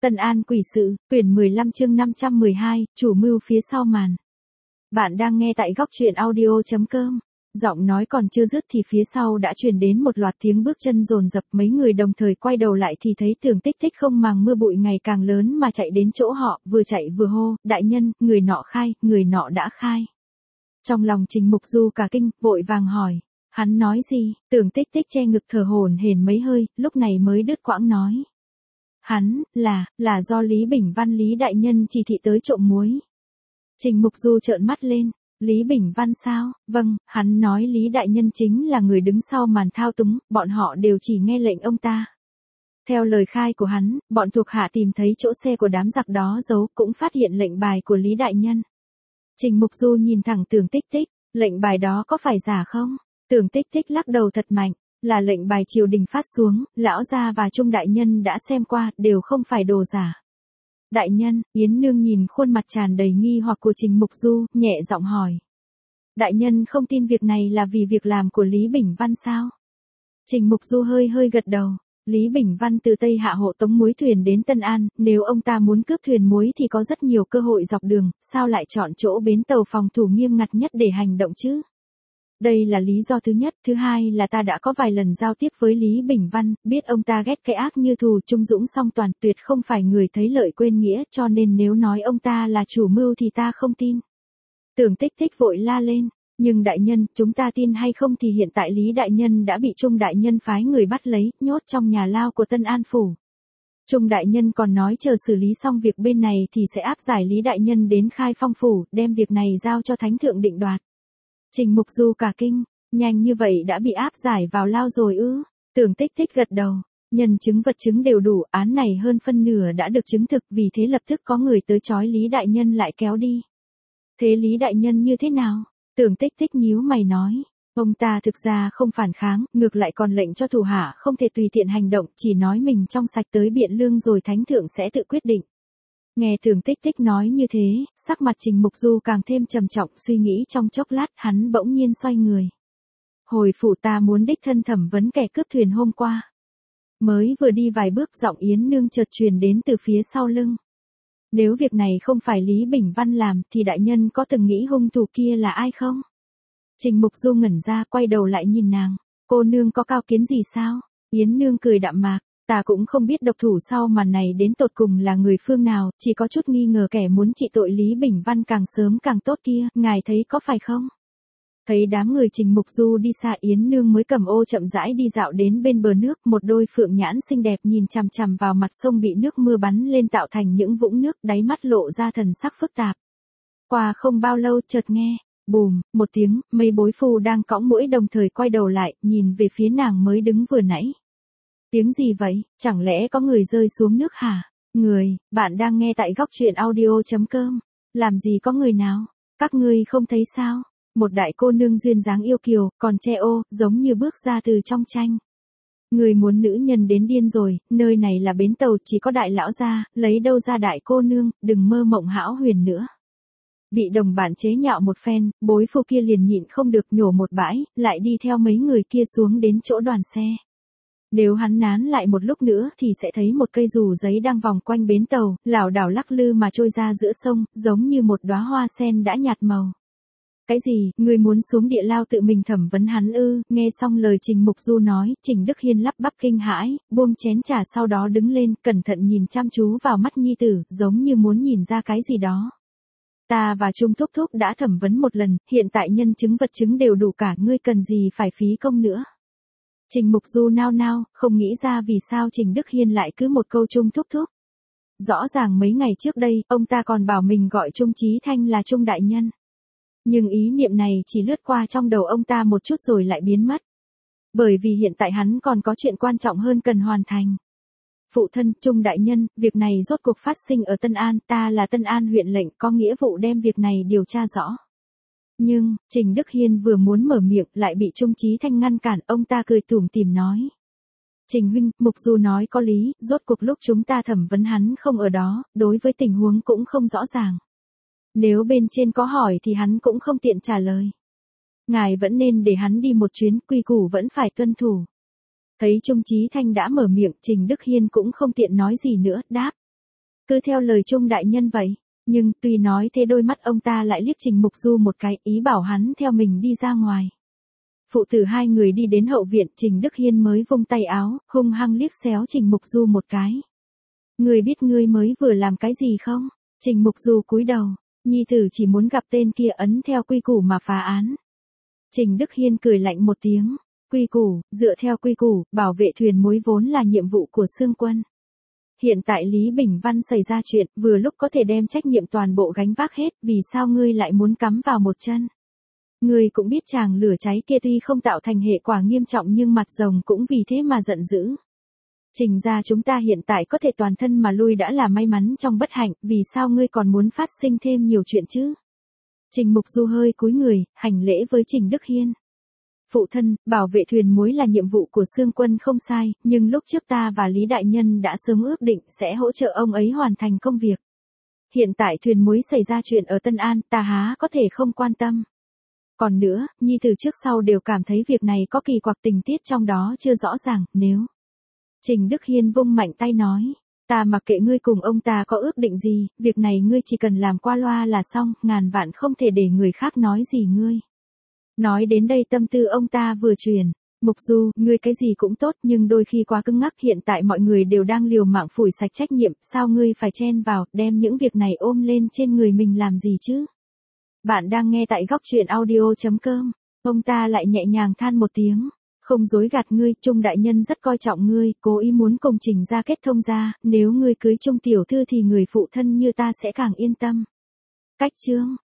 Tân An quỷ sự, quyển 15 chương 512, chủ mưu phía sau màn. Bạn đang nghe tại góc truyện audio.com. Giọng nói còn chưa dứt thì phía sau đã truyền đến một loạt tiếng bước chân dồn dập, mấy người đồng thời quay đầu lại thì thấy Tưởng Tích Tích không màng mưa bụi ngày càng lớn mà chạy đến chỗ họ, vừa chạy vừa hô, đại nhân, người nọ khai, người nọ đã khai. Trong lòng Trình Mục Du cả kinh, vội vàng hỏi, hắn nói gì? Tưởng Tích Tích che ngực thở hổn hển mấy hơi, lúc này mới đứt quãng nói. Hắn, là do Lý Bình Văn Lý đại nhân chỉ thị tới trộm muối. Trình Mục Du trợn mắt lên, Lý Bình Văn sao? Vâng, hắn nói Lý đại nhân chính là người đứng sau màn thao túng, bọn họ đều chỉ nghe lệnh ông ta. Theo lời khai của hắn, bọn thuộc hạ tìm thấy chỗ xe của đám giặc đó giấu, cũng phát hiện lệnh bài của Lý đại nhân. Trình Mục Du nhìn thẳng Tưởng Tích Tích, lệnh bài đó có phải giả không? Tưởng Tích Tích lắc đầu thật mạnh. Là lệnh bài triều đình phát xuống, lão gia và Trung đại nhân đã xem qua, đều không phải đồ giả. Đại nhân, Yến Nương nhìn khuôn mặt tràn đầy nghi hoặc của Trình Mục Du, nhẹ giọng hỏi. Đại nhân không tin việc này là vì việc làm của Lý Bình Văn sao? Trình Mục Du hơi gật đầu. Lý Bình Văn từ Tây Hạ hộ tống muối thuyền đến Tân An, nếu ông ta muốn cướp thuyền muối thì có rất nhiều cơ hội dọc đường, sao lại chọn chỗ bến tàu phòng thủ nghiêm ngặt nhất để hành động chứ? Đây là lý do thứ nhất, thứ hai là ta đã có vài lần giao tiếp với Lý Bình Văn, biết ông ta ghét cái ác như thù trung dũng song toàn, tuyệt không phải người thấy lợi quên nghĩa, cho nên nếu nói ông ta là chủ mưu thì ta không tin. Tưởng Tích Tích vội la lên, nhưng đại nhân, chúng ta tin hay không thì hiện tại Lý đại nhân đã bị Trung đại nhân phái người bắt lấy, nhốt trong nhà lao của Tân An phủ. Trung đại nhân còn nói chờ xử lý xong việc bên này thì sẽ áp giải Lý đại nhân đến Khai Phong phủ, đem việc này giao cho thánh thượng định đoạt. Trình Mục Du cả kinh, nhanh như vậy đã bị áp giải vào lao rồi ư? Tưởng Tích Tích gật đầu, nhân chứng vật chứng đều đủ, án này hơn phân nửa đã được chứng thực, vì thế lập tức có người tới trói Lý đại nhân lại kéo đi. Thế Lý đại nhân như thế nào? Tưởng Tích Tích nhíu mày nói, ông ta thực ra không phản kháng, ngược lại còn lệnh cho thủ hạ không thể tùy tiện hành động, chỉ nói mình trong sạch tới Biện Lương rồi thánh thượng sẽ tự quyết định. Nghe Tưởng Tích Tích nói như thế, sắc mặt Trình Mục Du càng thêm trầm trọng, suy nghĩ trong chốc lát, hắn bỗng nhiên xoay người. Hồi phủ ta muốn đích thân thẩm vấn kẻ cướp thuyền hôm qua. Mới vừa đi vài bước giọng Yến Nương chợt truyền đến từ phía sau lưng. Nếu việc này không phải Lý Bình Văn làm thì đại nhân có từng nghĩ hung thủ kia là ai không? Trình Mục Du ngẩn ra, quay đầu lại nhìn nàng. Cô nương có cao kiến gì sao? Yến Nương cười đạm mạc. Ta cũng không biết độc thủ sau màn này đến tột cùng là người phương nào, chỉ có chút nghi ngờ kẻ muốn trị tội Lý Bình Văn càng sớm càng tốt kia, ngài thấy có phải không? Thấy đám người Trình Mục Du đi xa, Yến Nương mới cầm ô chậm rãi đi dạo đến bên bờ nước, một đôi phượng nhãn xinh đẹp nhìn chằm chằm vào mặt sông bị nước mưa bắn lên tạo thành những vũng nước, đáy mắt lộ ra thần sắc phức tạp. Qua không bao lâu chợt nghe, bùm, một tiếng, mấy bối phu đang cõng muỗi đồng thời quay đầu lại, nhìn về phía nàng mới đứng vừa nãy. Tiếng gì vậy, chẳng lẽ có người rơi xuống nước hả? Người, bạn đang nghe tại góc truyện audio.com. Làm gì có người nào? Các ngươi không thấy sao? Một đại cô nương duyên dáng yêu kiều, còn che ô, giống như bước ra từ trong tranh. Người muốn nữ nhân đến điên rồi, nơi này là bến tàu, chỉ có đại lão gia, lấy đâu ra đại cô nương, đừng mơ mộng hão huyền nữa. Bị đồng bạn chế nhạo một phen, bối phu kia liền nhịn không được nhổ một bãi, lại đi theo mấy người kia xuống đến chỗ đoàn xe. Nếu hắn nán lại một lúc nữa thì sẽ thấy một cây dù giấy đang vòng quanh bến tàu, lảo đảo lắc lư mà trôi ra giữa sông, giống như một đóa hoa sen đã nhạt màu. Cái gì, ngươi muốn xuống địa lao tự mình thẩm vấn hắn ư? Nghe xong lời Trình Mục Du nói, Trình Đức Hiên lắp bắp kinh hãi, buông chén trà sau đó đứng lên, cẩn thận nhìn chăm chú vào mắt nhi tử, giống như muốn nhìn ra cái gì đó. Ta và Trung thúc thúc đã thẩm vấn một lần, hiện tại nhân chứng vật chứng đều đủ cả, ngươi cần gì phải phí công nữa. Trình Mục Du nao nao, không nghĩ ra vì sao Trình Đức Hiên lại cứ một câu Trung thúc thúc. Rõ ràng mấy ngày trước đây, ông ta còn bảo mình gọi Trung Chí Thanh là Trung đại nhân. Nhưng ý niệm này chỉ lướt qua trong đầu ông ta một chút rồi lại biến mất. Bởi vì hiện tại hắn còn có chuyện quan trọng hơn cần hoàn thành. Phụ thân, Trung đại nhân, việc này rốt cuộc phát sinh ở Tân An, ta là Tân An huyện lệnh, có nghĩa vụ đem việc này điều tra rõ. Nhưng, Trình Đức Hiên vừa muốn mở miệng lại bị Trung Chí Thanh ngăn cản, ông ta cười tủm tỉm nói. Trình huynh, Mục Du nói có lý, rốt cuộc lúc chúng ta thẩm vấn hắn không ở đó, đối với tình huống cũng không rõ ràng. Nếu bên trên có hỏi thì hắn cũng không tiện trả lời. Ngài vẫn nên để hắn đi một chuyến, quy củ vẫn phải tuân thủ. Thấy Trung Chí Thanh đã mở miệng, Trình Đức Hiên cũng không tiện nói gì nữa, đáp. Cứ theo lời Trung đại nhân vậy. Nhưng tuy nói thế đôi mắt ông ta lại liếc Trình Mục Du một cái, ý bảo hắn theo mình đi ra ngoài. Phụ tử hai người đi đến hậu viện, Trình Đức Hiên mới vung tay áo, hung hăng liếc xéo Trình Mục Du một cái. Ngươi biết ngươi mới vừa làm cái gì không? Trình Mục Du cúi đầu, nhi tử chỉ muốn gặp tên kia ấn theo quy củ mà phá án. Trình Đức Hiên cười lạnh một tiếng, quy củ, dựa theo quy củ, bảo vệ thuyền muối vốn là nhiệm vụ của Xương Quân. Hiện tại Lý Bình Văn xảy ra chuyện, vừa lúc có thể đem trách nhiệm toàn bộ gánh vác hết, vì sao ngươi lại muốn cắm vào một chân? Ngươi cũng biết chàng lửa cháy kia tuy không tạo thành hệ quả nghiêm trọng nhưng mặt rồng cũng vì thế mà giận dữ. Trình ra chúng ta hiện tại có thể toàn thân mà lui đã là may mắn trong bất hạnh, vì sao ngươi còn muốn phát sinh thêm nhiều chuyện chứ? Trình Mục Du hơi cúi người, hành lễ với Trình Đức Hiên. Phụ thân, bảo vệ thuyền muối là nhiệm vụ của Xương Quân không sai, nhưng lúc trước ta và Lý Đại Nhân đã sớm ước định sẽ hỗ trợ ông ấy hoàn thành công việc. Hiện tại thuyền muối xảy ra chuyện ở Tân An, ta há có thể không quan tâm. Còn nữa, nhi từ trước sau đều cảm thấy việc này có kỳ quặc tình tiết trong đó chưa rõ ràng, nếu... Trình Đức Hiên vung mạnh tay nói, ta mặc kệ ngươi cùng ông ta có ước định gì, việc này ngươi chỉ cần làm qua loa là xong, ngàn vạn không thể để người khác nói gì ngươi. Nói đến đây tâm tư ông ta vừa chuyển, Mục Du, ngươi cái gì cũng tốt nhưng đôi khi quá cứng ngắc, hiện tại mọi người đều đang liều mạng phủi sạch trách nhiệm, sao ngươi phải chen vào, đem những việc này ôm lên trên người mình làm gì chứ? Bạn đang nghe tại góc truyện audio.com, ông ta lại nhẹ nhàng than một tiếng. Không dối gạt ngươi, Trung đại nhân rất coi trọng ngươi, cố ý muốn cùng Trình ra kết thông ra, nếu ngươi cưới Trung tiểu thư thì người phụ thân như ta sẽ càng yên tâm. Cách chương